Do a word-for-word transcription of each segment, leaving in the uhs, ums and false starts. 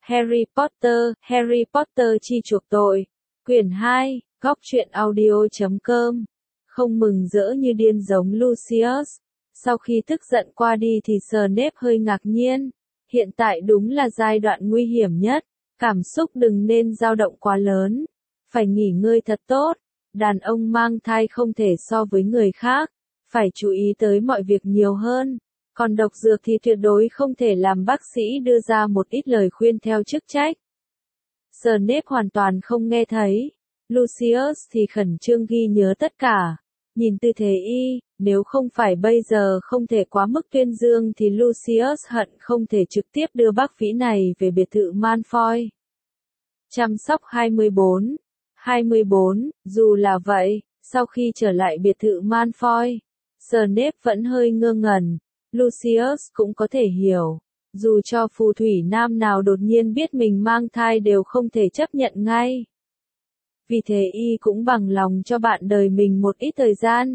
Harry Potter, Harry Potter chi chuộc tội. Quyển hai, góc truyện audio chấm com. Không mừng rỡ như điên giống Lucius. Sau khi tức giận qua đi thì Snape hơi ngạc nhiên. Hiện tại đúng là giai đoạn nguy hiểm nhất. Cảm xúc đừng nên dao động quá lớn. Phải nghỉ ngơi thật tốt. Đàn ông mang thai không thể so với người khác. Phải chú ý tới mọi việc nhiều hơn. Còn độc dược thì tuyệt đối không thể làm bác sĩ đưa ra một ít lời khuyên theo chức trách. Snape hoàn toàn không nghe thấy. Lucius thì khẩn trương ghi nhớ tất cả. Nhìn tư thế y, nếu không phải bây giờ không thể quá mức tuyên dương thì Lucius hận không thể trực tiếp đưa bác phỉ này về biệt thự Malfoy. Chăm sóc hai mươi bốn. hai mươi bốn, dù là vậy, sau khi trở lại biệt thự Malfoy, Snape vẫn hơi ngơ ngẩn. Lucius cũng có thể hiểu. Dù cho phù thủy nam nào đột nhiên biết mình mang thai đều không thể chấp nhận ngay. Vì thế y cũng bằng lòng cho bạn đời mình một ít thời gian.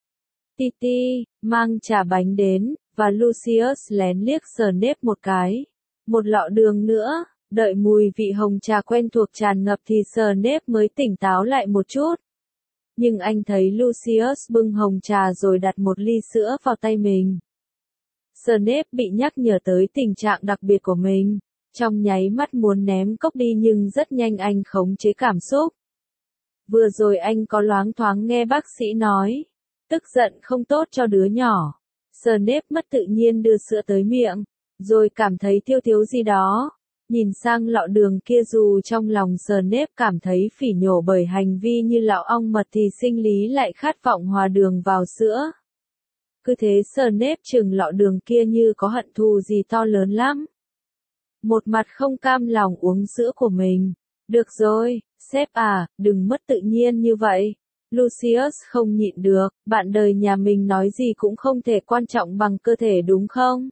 Titi, mang trà bánh đến, và Lucius lén liếc Snape một cái. Một lọ đường nữa, đợi mùi vị hồng trà quen thuộc tràn ngập thì Snape mới tỉnh táo lại một chút. Nhưng anh thấy Lucius bưng hồng trà rồi đặt một ly sữa vào tay mình. Snape bị nhắc nhở tới tình trạng đặc biệt của mình. Trong nháy mắt muốn ném cốc đi nhưng rất nhanh anh khống chế cảm xúc. Vừa rồi anh có loáng thoáng nghe bác sĩ nói. Tức giận không tốt cho đứa nhỏ. Snape mất tự nhiên đưa sữa tới miệng. Rồi cảm thấy thiếu thiếu gì đó. Nhìn sang lọ đường kia dù trong lòng Snape cảm thấy phỉ nhổ bởi hành vi như lọ ong mật thì sinh lý lại khát vọng hòa đường vào sữa. Cứ thế Snape chừng lọ đường kia như có hận thù gì to lớn lắm. Một mặt không cam lòng uống sữa của mình. Được rồi, sếp à, đừng mất tự nhiên như vậy. Lucius không nhịn được, bạn đời nhà mình nói gì cũng không thể quan trọng bằng cơ thể đúng không?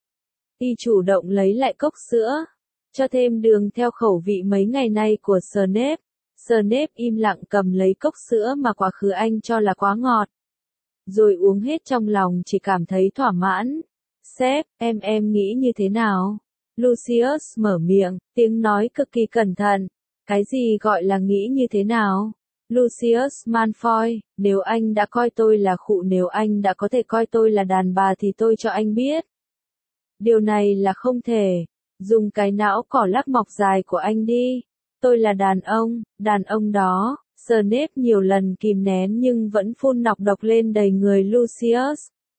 Y chủ động lấy lại cốc sữa. Cho thêm đường theo khẩu vị mấy ngày nay của Snape. Snape im lặng cầm lấy cốc sữa mà quá khứ anh cho là quá ngọt. Rồi uống hết trong lòng chỉ cảm thấy thỏa mãn. Sếp, em em nghĩ như thế nào? Lucius mở miệng, tiếng nói cực kỳ cẩn thận. Cái gì gọi là nghĩ như thế nào? Lucius Malfoy, nếu anh đã coi tôi là khụ nếu anh đã có thể coi tôi là đàn bà thì tôi cho anh biết. Điều này là không thể. Dùng cái não cỏ lắc mọc dài của anh đi. Tôi là đàn ông, đàn ông đó. Snape nhiều lần kìm nén nhưng vẫn phun nọc độc lên đầy người Lucius.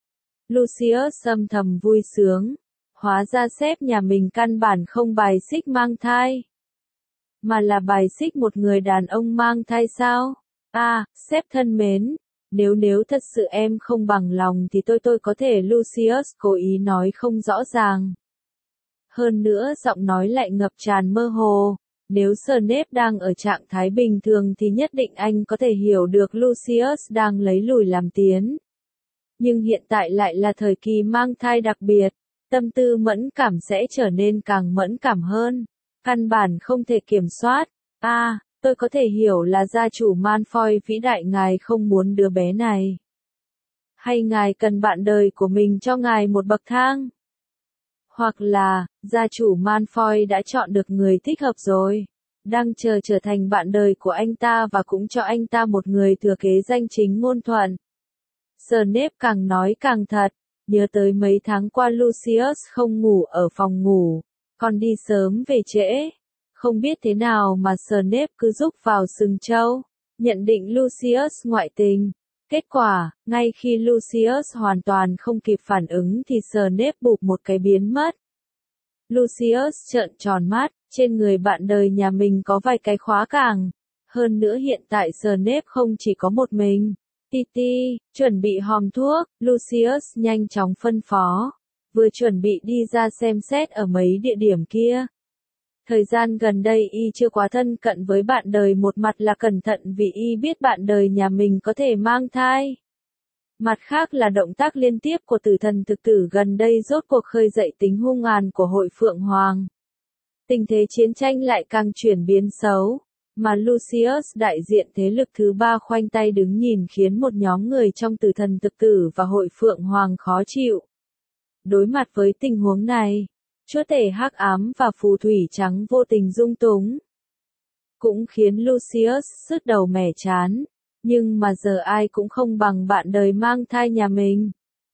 Lucius âm thầm vui sướng. Hóa ra sếp nhà mình căn bản không bài xích mang thai. Mà là bài xích một người đàn ông mang thai sao? À, sếp thân mến. Nếu nếu thật sự em không bằng lòng thì tôi tôi có thể Lucius cố ý nói không rõ ràng. Hơn nữa giọng nói lại ngập tràn mơ hồ. Nếu Snape đang ở trạng thái bình thường thì nhất định anh có thể hiểu được Lucius đang lấy lùi làm tiến. Nhưng hiện tại lại là thời kỳ mang thai đặc biệt, tâm tư mẫn cảm sẽ trở nên càng mẫn cảm hơn. Căn bản không thể kiểm soát. À, tôi có thể hiểu là gia chủ Malfoy vĩ đại ngài không muốn đứa bé này. Hay ngài cần bạn đời của mình cho ngài một bậc thang? Hoặc là, gia chủ Malfoy đã chọn được người thích hợp rồi. Đang chờ trở thành bạn đời của anh ta và cũng cho anh ta một người thừa kế danh chính ngôn thuận. Snape càng nói càng thật. Nhớ tới mấy tháng qua Lucius không ngủ ở phòng ngủ. Còn đi sớm về trễ. Không biết thế nào mà Snape cứ rúc vào sừng trâu. Nhận định Lucius ngoại tình. Kết quả, ngay khi Lucius hoàn toàn không kịp phản ứng thì Snape bụp một cái biến mất. Lucius trợn tròn mắt, trên người bạn đời nhà mình có vài cái khóa càng. Hơn nữa hiện tại Snape không chỉ có một mình. Titi, chuẩn bị hòm thuốc, Lucius nhanh chóng phân phó. Vừa chuẩn bị đi ra xem xét ở mấy địa điểm kia. Thời gian gần đây y chưa quá thân cận với bạn đời, một mặt là cẩn thận vì y biết bạn đời nhà mình có thể mang thai. Mặt khác là động tác liên tiếp của tử thần thực tử gần đây rốt cuộc khơi dậy tính hung àn của hội Phượng Hoàng. Tình thế chiến tranh lại càng chuyển biến xấu, mà Lucius đại diện thế lực thứ ba khoanh tay đứng nhìn khiến một nhóm người trong tử thần thực tử và hội Phượng Hoàng khó chịu. Đối mặt với tình huống này, chúa tể hắc ám và phù thủy trắng vô tình dung túng. Cũng khiến Lucius sứt đầu mẻ chán, nhưng mà giờ ai cũng không bằng bạn đời mang thai nhà mình.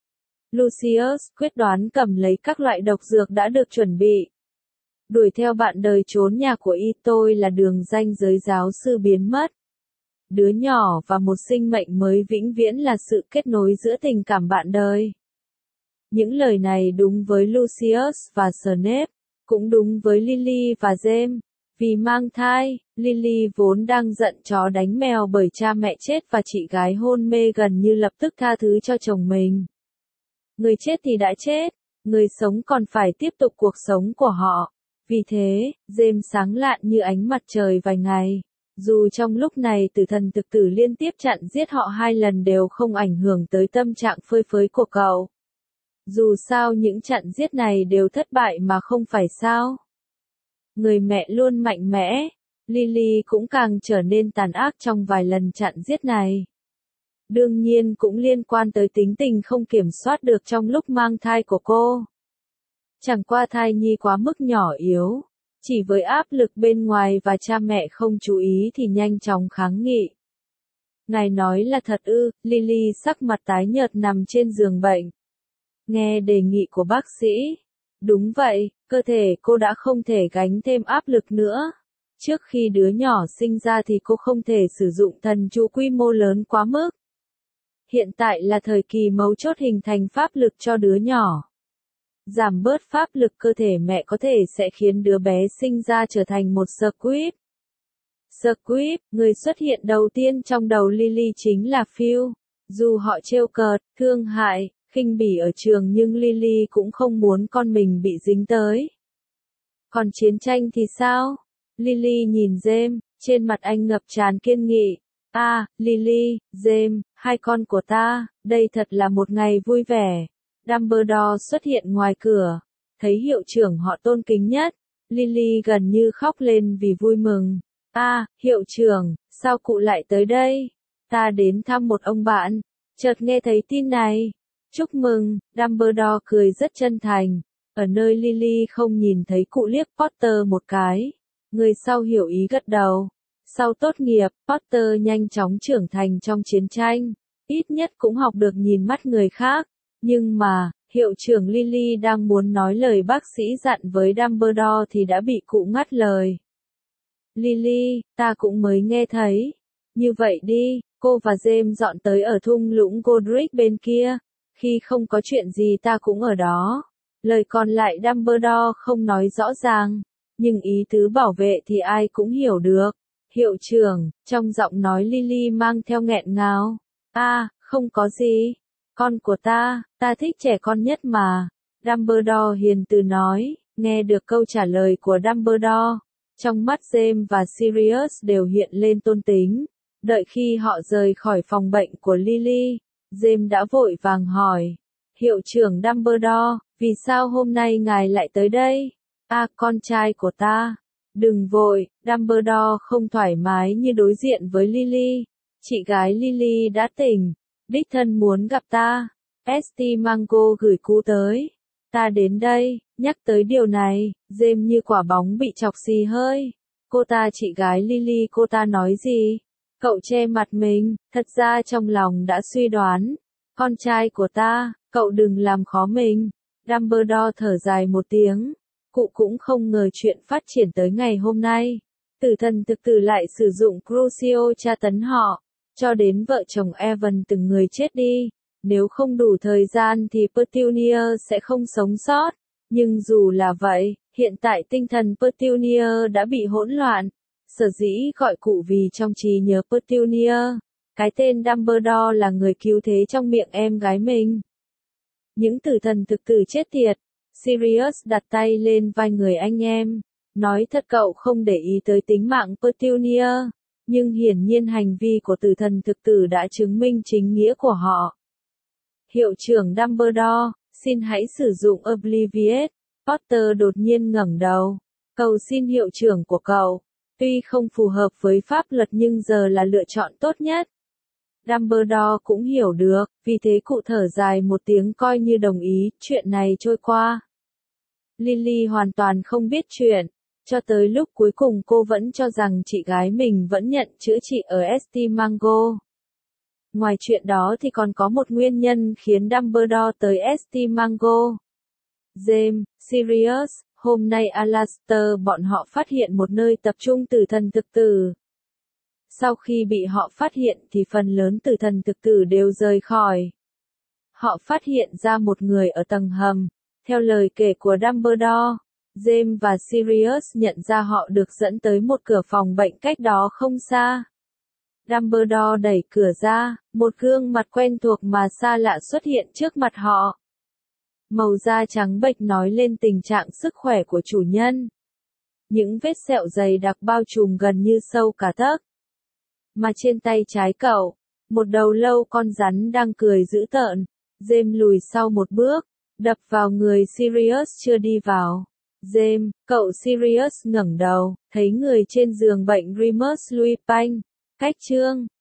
Lucius quyết đoán cầm lấy các loại độc dược đã được chuẩn bị. Đuổi theo bạn đời trốn nhà của y tôi là đường ranh giới giáo sư biến mất. Đứa nhỏ và một sinh mệnh mới vĩnh viễn là sự kết nối giữa tình cảm bạn đời. Những lời này đúng với Lucius và Snape, cũng đúng với Lily và James. Vì mang thai, Lily vốn đang giận chó đánh mèo bởi cha mẹ chết và chị gái hôn mê gần như lập tức tha thứ cho chồng mình. Người chết thì đã chết, người sống còn phải tiếp tục cuộc sống của họ. Vì thế, James sáng lạn như ánh mặt trời vài ngày. Dù trong lúc này tử thần thực tử liên tiếp chặn giết họ hai lần đều không ảnh hưởng tới tâm trạng phơi phới của cậu. Dù sao những chặn giết này đều thất bại mà không phải sao. Người mẹ luôn mạnh mẽ, Lily cũng càng trở nên tàn ác trong vài lần chặn giết này. Đương nhiên cũng liên quan tới tính tình không kiểm soát được trong lúc mang thai của cô. Chẳng qua thai nhi quá mức nhỏ yếu, chỉ với áp lực bên ngoài và cha mẹ không chú ý thì nhanh chóng kháng nghị. Ngài nói là thật ư? Lily sắc mặt tái nhợt nằm trên giường bệnh. Nghe đề nghị của bác sĩ. Đúng vậy, cơ thể cô đã không thể gánh thêm áp lực nữa. Trước khi đứa nhỏ sinh ra thì cô không thể sử dụng thần chú quy mô lớn quá mức. Hiện tại là thời kỳ mấu chốt hình thành pháp lực cho đứa nhỏ. Giảm bớt pháp lực cơ thể mẹ có thể sẽ khiến đứa bé sinh ra trở thành một Squib. Squib, người xuất hiện đầu tiên trong đầu Lily chính là Phil. Dù họ trêu cợt, thương hại, khinh bỉ ở trường nhưng Lily cũng không muốn con mình bị dính tới. Còn chiến tranh thì sao? Lily nhìn James, trên mặt anh ngập tràn kiên nghị. À, Lily, James, hai con của ta, đây thật là một ngày vui vẻ. Dumbledore xuất hiện ngoài cửa, thấy hiệu trưởng họ tôn kính nhất. Lily gần như khóc lên vì vui mừng. À, hiệu trưởng, sao cụ lại tới đây? Ta đến thăm một ông bạn, chợt nghe thấy tin này. Chúc mừng, Dumbledore cười rất chân thành. Ở nơi Lily không nhìn thấy cụ liếc Potter một cái. Người sau hiểu ý gật đầu. Sau tốt nghiệp, Potter nhanh chóng trưởng thành trong chiến tranh. Ít nhất cũng học được nhìn mắt người khác. Nhưng mà, hiệu trưởng Lily đang muốn nói lời bác sĩ dặn với Dumbledore thì đã bị cụ ngắt lời. Lily, ta cũng mới nghe thấy. Như vậy đi, cô và James dọn tới ở thung lũng Godric bên kia. Khi không có chuyện gì ta cũng ở đó. Lời còn lại Dumbledore không nói rõ ràng. Nhưng ý tứ bảo vệ thì ai cũng hiểu được. Hiệu trưởng, trong giọng nói Lily mang theo nghẹn ngào. À, không có gì. Con của ta, ta thích trẻ con nhất mà. Dumbledore hiền từ nói, nghe được câu trả lời của Dumbledore. Trong mắt James và Sirius đều hiện lên tôn tính. Đợi khi họ rời khỏi phòng bệnh của Lily, James đã vội vàng hỏi. Hiệu trưởng Dumbledore, vì sao hôm nay ngài lại tới đây? À, con trai của ta. Đừng vội, Dumbledore không thoải mái như đối diện với Lily. Chị gái Lily đã tỉnh. Đích thân muốn gặp ta. Estimango gửi cú tới. Ta đến đây, nhắc tới điều này, James như quả bóng bị chọc xì hơi. Cô ta chị gái Lily cô ta nói gì? Cậu che mặt mình, thật ra trong lòng đã suy đoán. Con trai của ta, cậu đừng làm khó mình. Dumbledore thở dài một tiếng. Cụ cũng không ngờ chuyện phát triển tới ngày hôm nay. Tử thần thực tử lại sử dụng Crucio tra tấn họ. Cho đến vợ chồng Evan từng người chết đi. Nếu không đủ thời gian thì Petunia sẽ không sống sót. Nhưng dù là vậy, hiện tại tinh thần Petunia đã bị hỗn loạn. Sở dĩ gọi cụ vì trong trí nhớ Petunia. Cái tên Dumbledore là người cứu thế trong miệng em gái mình. Những tử thần thực tử chết tiệt. Sirius đặt tay lên vai người anh em. Nói thật cậu không để ý tới tính mạng Petunia. Nhưng hiển nhiên hành vi của tử thần thực tử đã chứng minh chính nghĩa của họ. Hiệu trưởng Dumbledore, xin hãy sử dụng Obliviate. Potter đột nhiên ngẩng đầu. Cầu xin hiệu trưởng của cậu. Tuy không phù hợp với pháp luật nhưng giờ là lựa chọn tốt nhất. Dumbledore cũng hiểu được, vì thế cụ thở dài một tiếng coi như đồng ý, chuyện này trôi qua. Lily hoàn toàn không biết chuyện, cho tới lúc cuối cùng cô vẫn cho rằng chị gái mình vẫn nhận chữa trị ở ét tê Mango. Ngoài chuyện đó thì còn có một nguyên nhân khiến Dumbledore tới ét tê Mango. James, Sirius, hôm nay Alastor bọn họ phát hiện một nơi tập trung tử thần thực tử. Sau khi bị họ phát hiện thì phần lớn tử thần thực tử đều rời khỏi. Họ phát hiện ra một người ở tầng hầm. Theo lời kể của Dumbledore, James và Sirius nhận ra họ được dẫn tới một cửa phòng bệnh cách đó không xa. Dumbledore đẩy cửa ra, một gương mặt quen thuộc mà xa lạ xuất hiện trước mặt họ. Màu da trắng bệch nói lên tình trạng sức khỏe của chủ nhân. Những vết sẹo dày đặc bao trùm gần như sâu cả tấc. Mà trên tay trái cậu, một đầu lâu con rắn đang cười dữ tợn. James lùi sau một bước, đập vào người Sirius chưa đi vào. James, cậu Sirius ngẩng đầu, thấy người trên giường bệnh Remus Lupin. Cách chương